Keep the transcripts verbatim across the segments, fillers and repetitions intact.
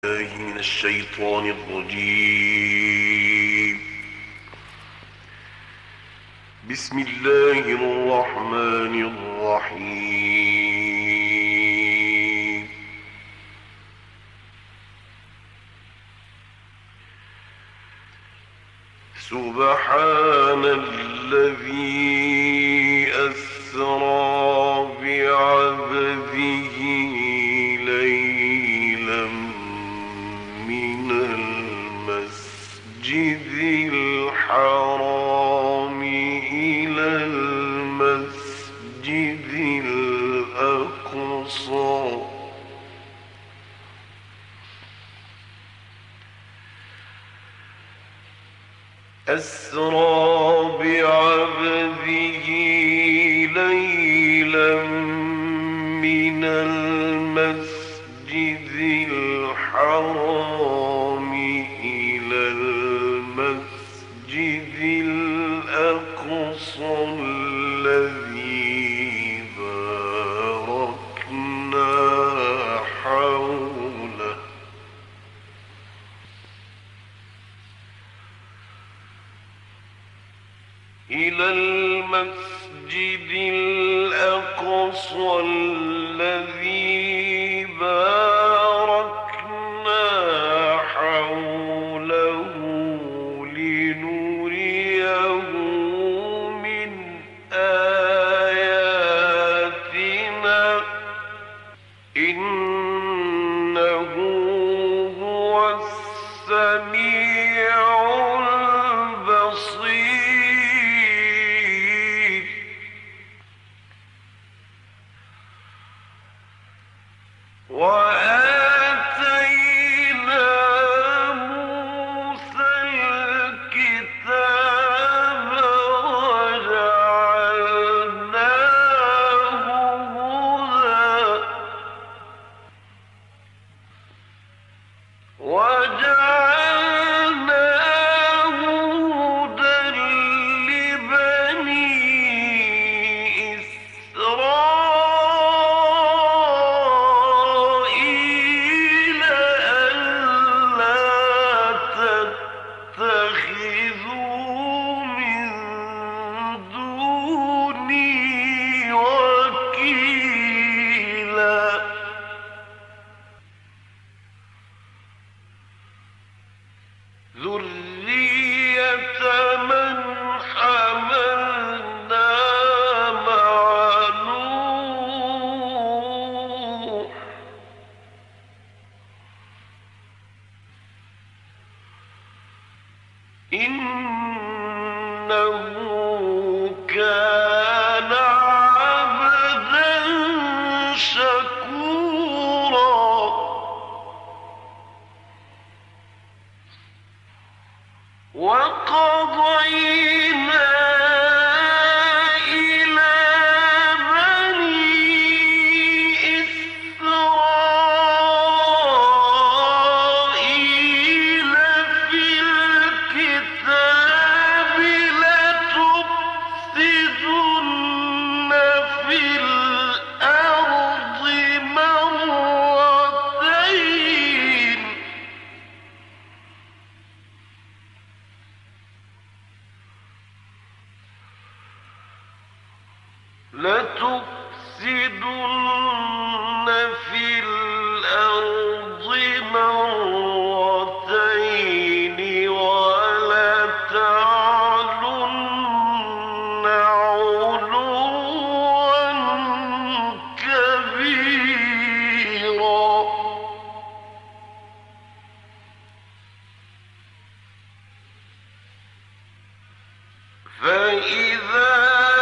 الله من الشيطان الرجيم. بسم الله الرحمن الرحيم. سبحان الذي أسرى بعبده ليلا من المسجد الحرام إلى المسجد الأقصى أسرى بعبده ليلا من المسجد الحرام إلى المسجد الأقصى الذي باركنا حوله إلى المسجد الأقصى الذي باركنا حوله لنريه من آياتنا إنه هو السميع البصير. وآتينا موسى الكتاب وجعلناه هدى وجعلناه هدى لبني إسرائيل ألا تتخذوا من دوني وكيلا. ذرية من حملنا مع نوح إنه كان عبدا شكورا. وقضينا إلى بني إسرائيل في الكتاب لتفسدن في الأرض مرتين لتفسدن في الأرض مرتين ولتعلن علوا كبيرا. فإذا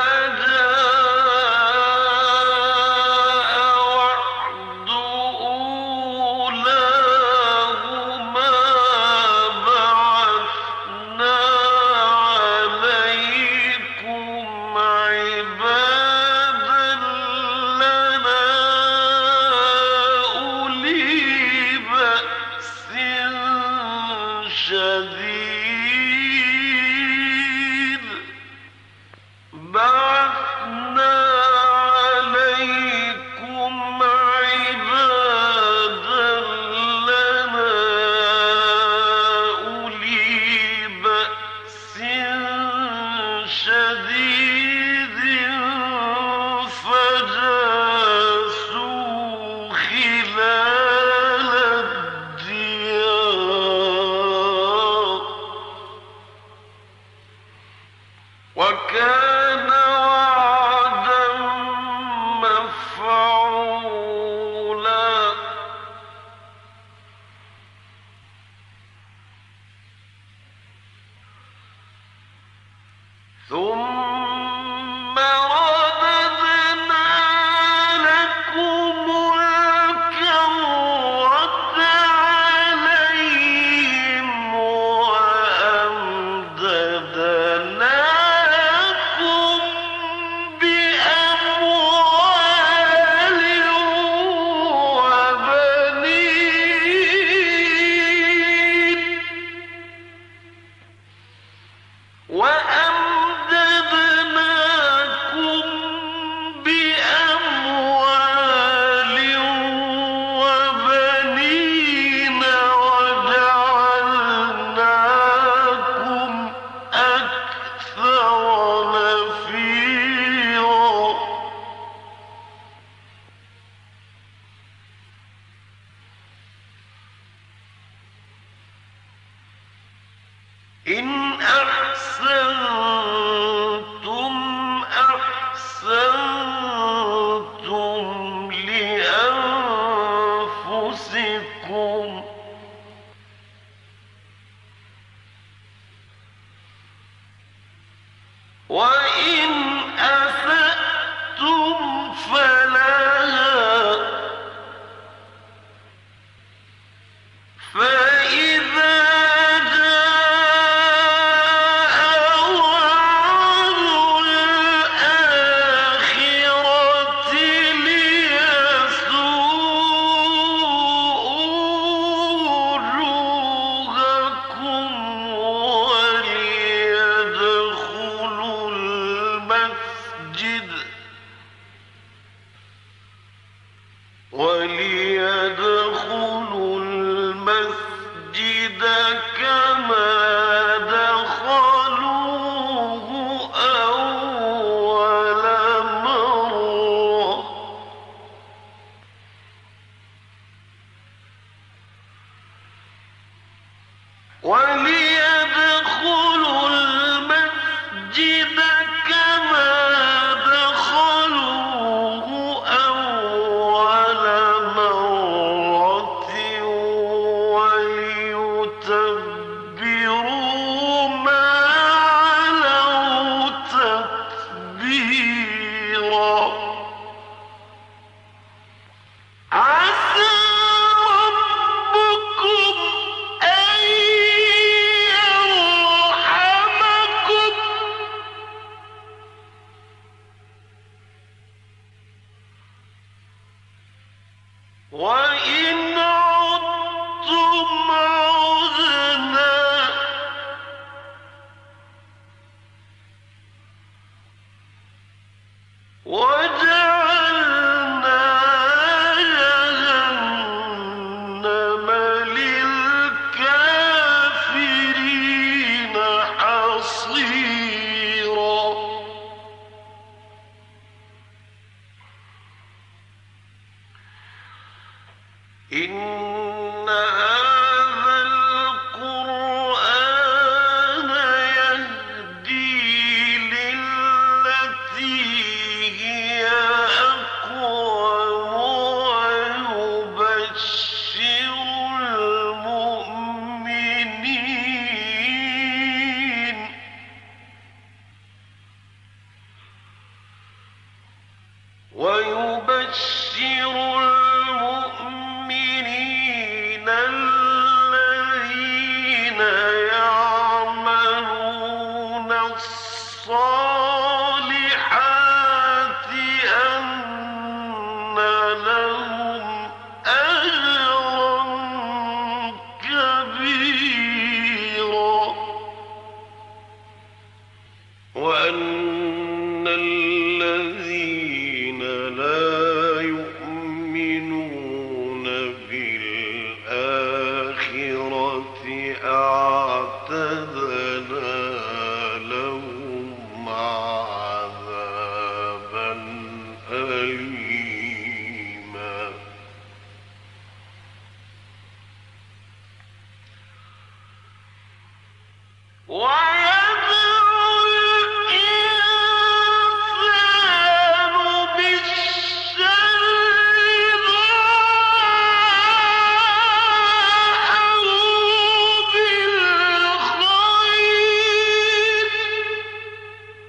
شديد بعثنا عليكم عبادا لنا ثم رددنا لكم الكرة عليهم وأمددناكم بأموال وبنين وأمددناكم بأموال وبنين وجعلناكم أكثر نفيرا إن أحسنتم أحسنتم لأنفسكم وإن أسأتم فلها فإذا جاء وعد الآخرة ليسوءوا وجوهكم وليدخلوا المسجد وليدخلوا المسجد كما دخلوه أول مرة وليدخلوا المسجد كما دخلوه أول مرة وليتبروا ما علوا تتبيرا عسى ربكم أن يرحمكم وإن عدتم عدنا وجعلنا جهنم للكافرين حصيرا إن هذا القرآن يهدي للتي هي أقوم ويبشر المؤمنين ويبشر المؤمنين الذين يعملون الصالحات أن لهم أجرا كبيرا وأن الذين لا يؤمنون بالآخرة أعتدنا لهم عذابا أليما ويدعو الإنسان بالشر دعاءه بالخير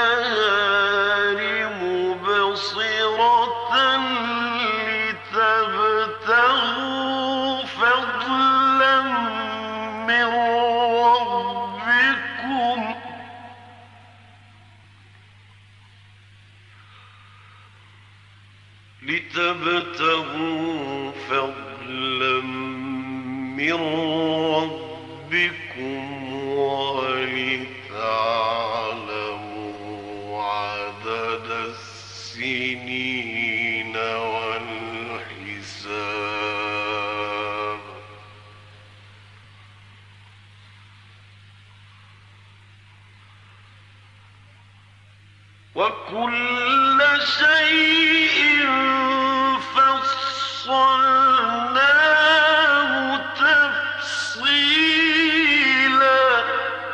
النهار مبصرة لتبتغوا فضلا من ربكم لتبتغوا فضلا من ربكم ولتعلموا عدد السنين والحساب وكل شيء فصلناه تفصيلا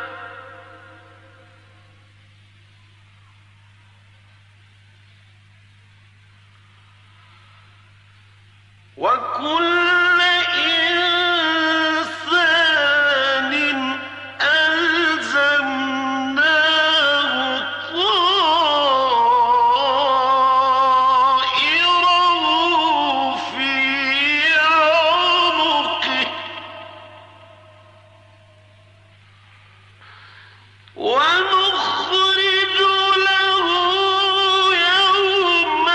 وكل إنسان ألزمناه طائره في عنقه ونخرج له يوم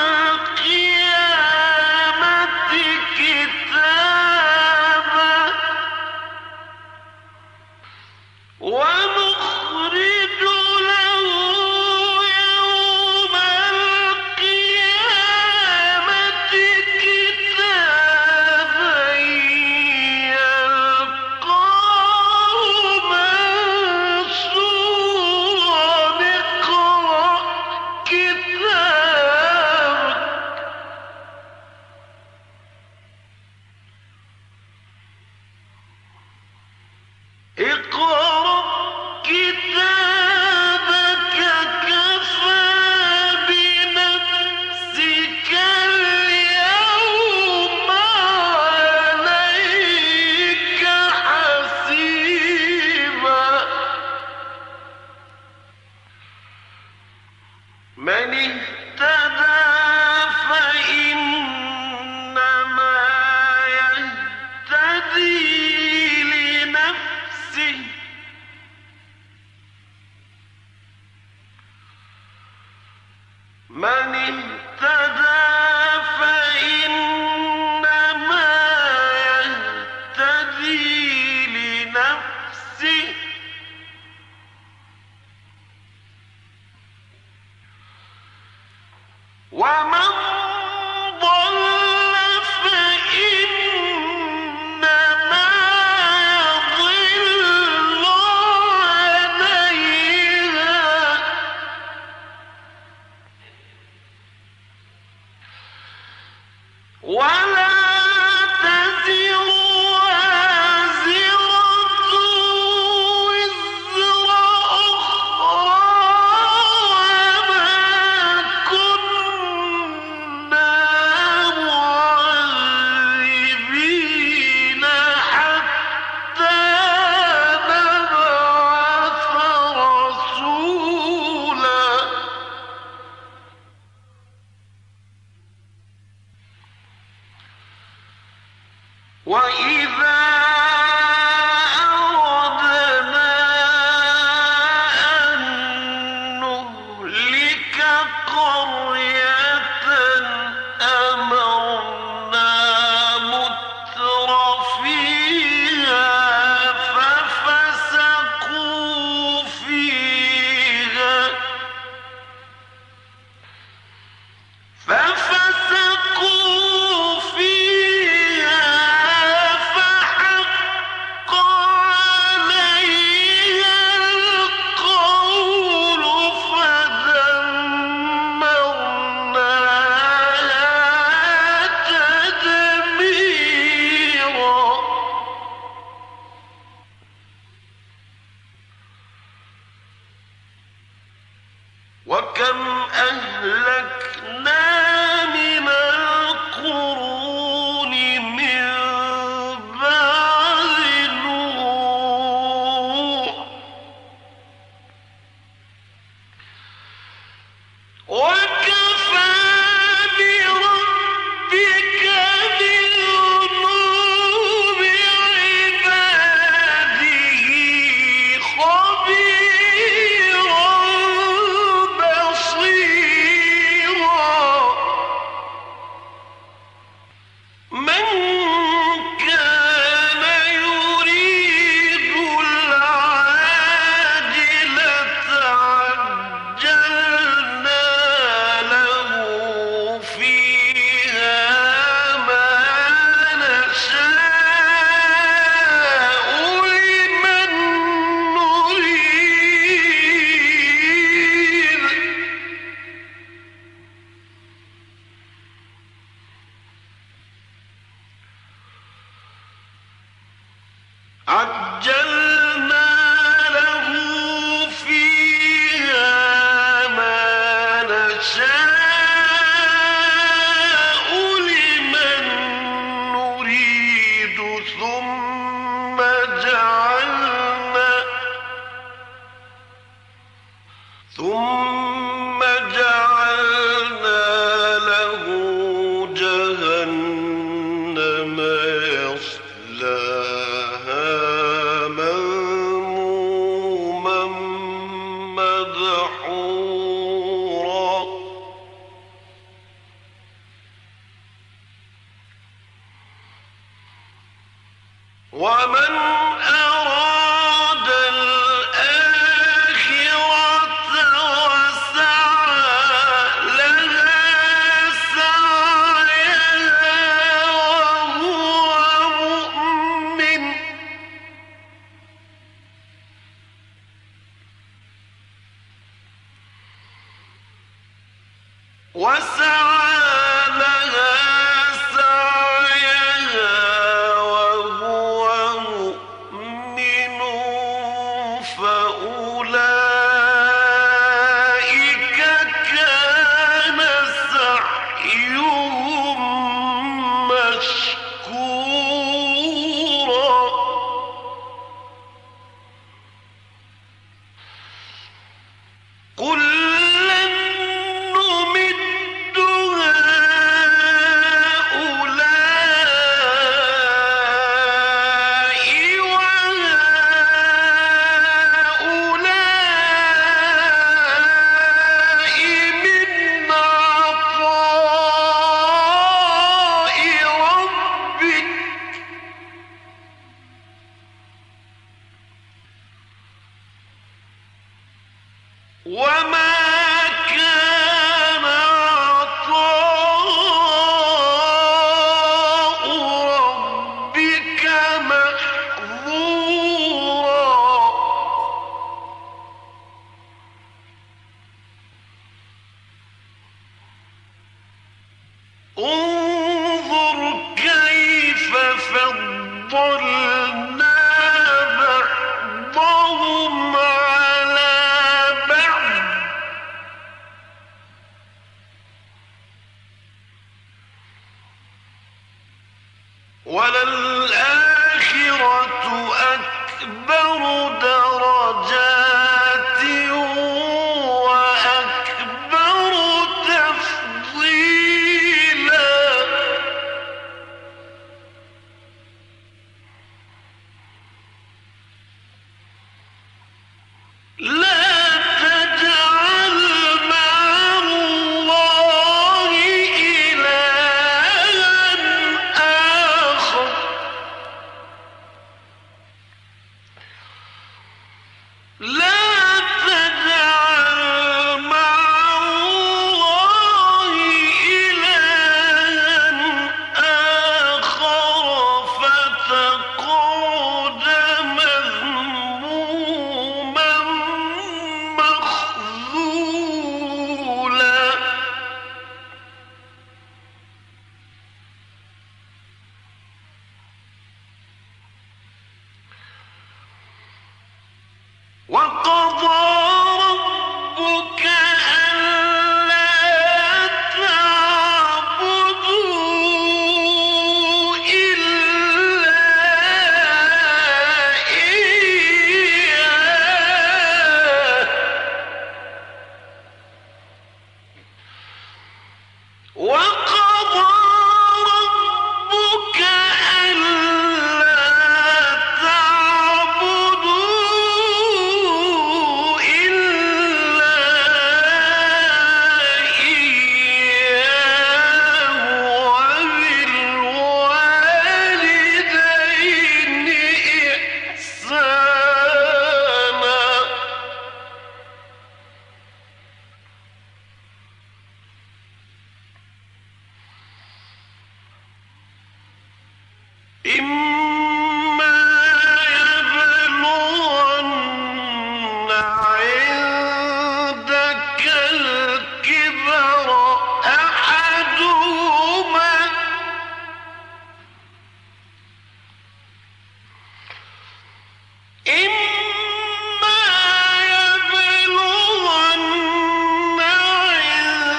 القيامة كتابا ونخرج له يوم القيامة كتابا يلقاه منشورا اقرأ كتابك اقرأ كتابك كفى بنفسك اليوم عليك حسيبا من اهتدى فإنما يهتدي لنفسه من اهتدى فإنما يهتدي لنفسه ومن ضل فإنما يضل عليها ولا تزر وازرة وزر أخرى وما كنا معذبين حتى نبعث رسولا وإذا أردنا أن نهلك قرية أمرنا متر فيها ففسقوا فيها ففسقوا فيها فحق عليها القول فدمرناها تدميرا وكم أهلكنا من القرون من بعد نوح نشاء لمن نريد ثم جعلنا ثم جعلنا له جهنم يصلاها مذموما مدحورا ومن أراد الآخرة وسعى لها سعيها وهو مؤمن وسعى لها سعيها وهو مؤمن فأولئك كان سعيهم مشكورا كلا نمد هؤلاء وهؤلاء من عطاء ربك وما كان عطاء ربك محظورا انظر كيف فضلنا بعضهم على بعض وللآخرة أكبر درجات وأكبر تفضيلا لا تجعل مع الله إلها آخر لا تجعل مع الله إلها آخر فتقعد مذموما مخذولا وقضى ربك ألا تعبدوا إلا إياه وقضى ربك ألا تعبدوا إلا إياه وبالوالدين إحسانا إما يبلغن عندك الكبر أحدهما إما يبلغن عندك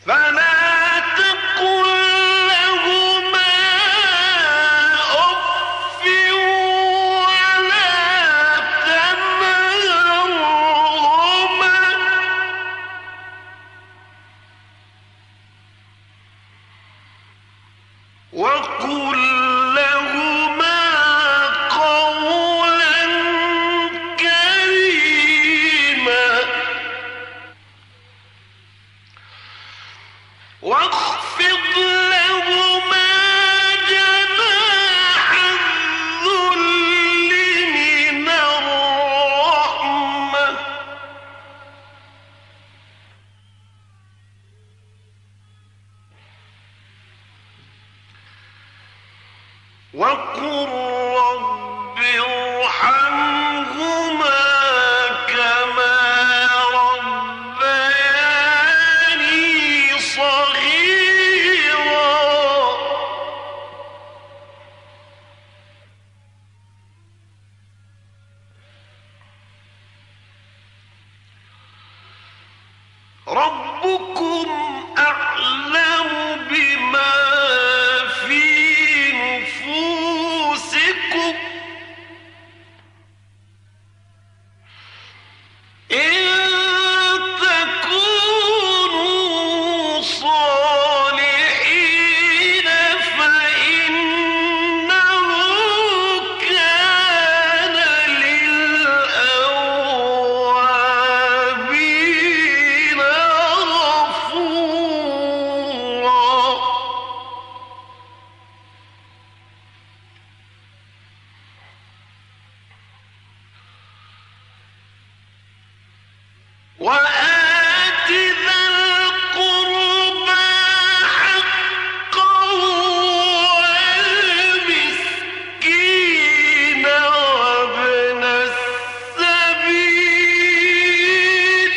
فلا تقل لهما أف ولا تنهرهما وقل لهما قولا كريما واخفض لهما جناح الذل من الرحمة وقل رب ارحمهما كما ربياني صغيرا ربكم أعلم بما في نفوسكم إن تكونوا صالحين فإنه كان للأوابين غفورا وآت ذا القربى حقه والمسكين وابن السبيل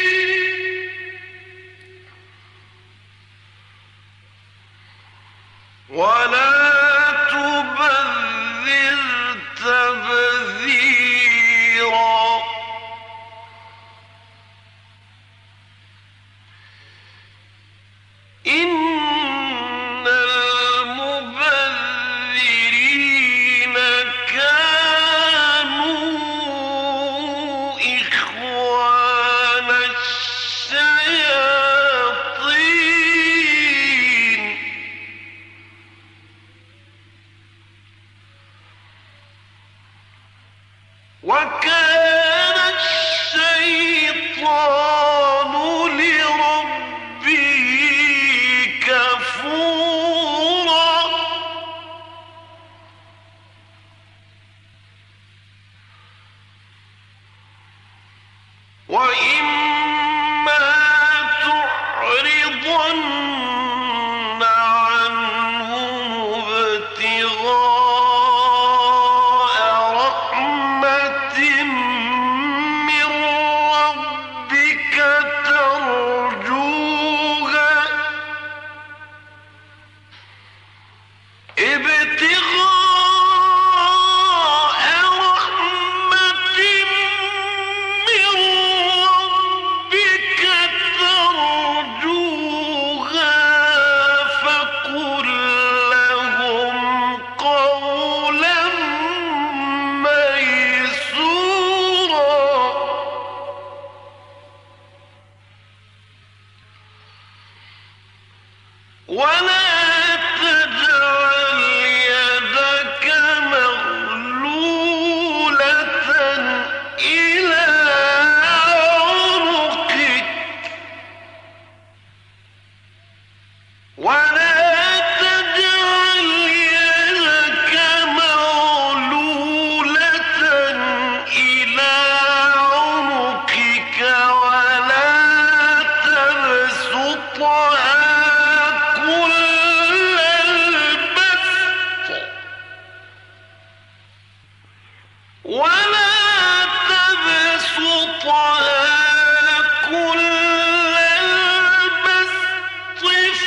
ولا تبذر تبذيرا إن المبذرين كانوا إخوان الشياطين وكان الشيطان لربه كفورا وإما تعرضن عنهم ابتغاء رحمة من ربك ترجوها ابتغاء رحمة من ربك ترجوها فقل لهم قولا ميسورا ولا تجعل يدك مغلولة إلى عنقك ولا تجعل يدك مغلولة إلى عنقك ولا تبسطها كل البسط ولا تبسطها كل البسط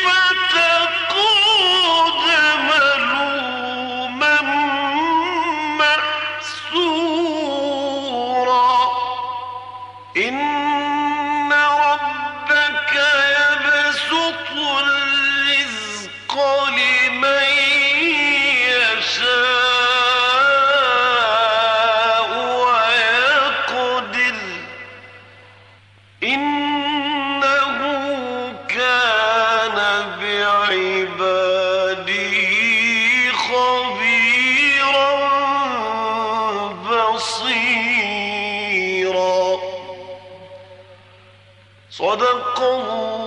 فتقعد ملوما محسورا إن ربك يبسط بصيرا. صدق الله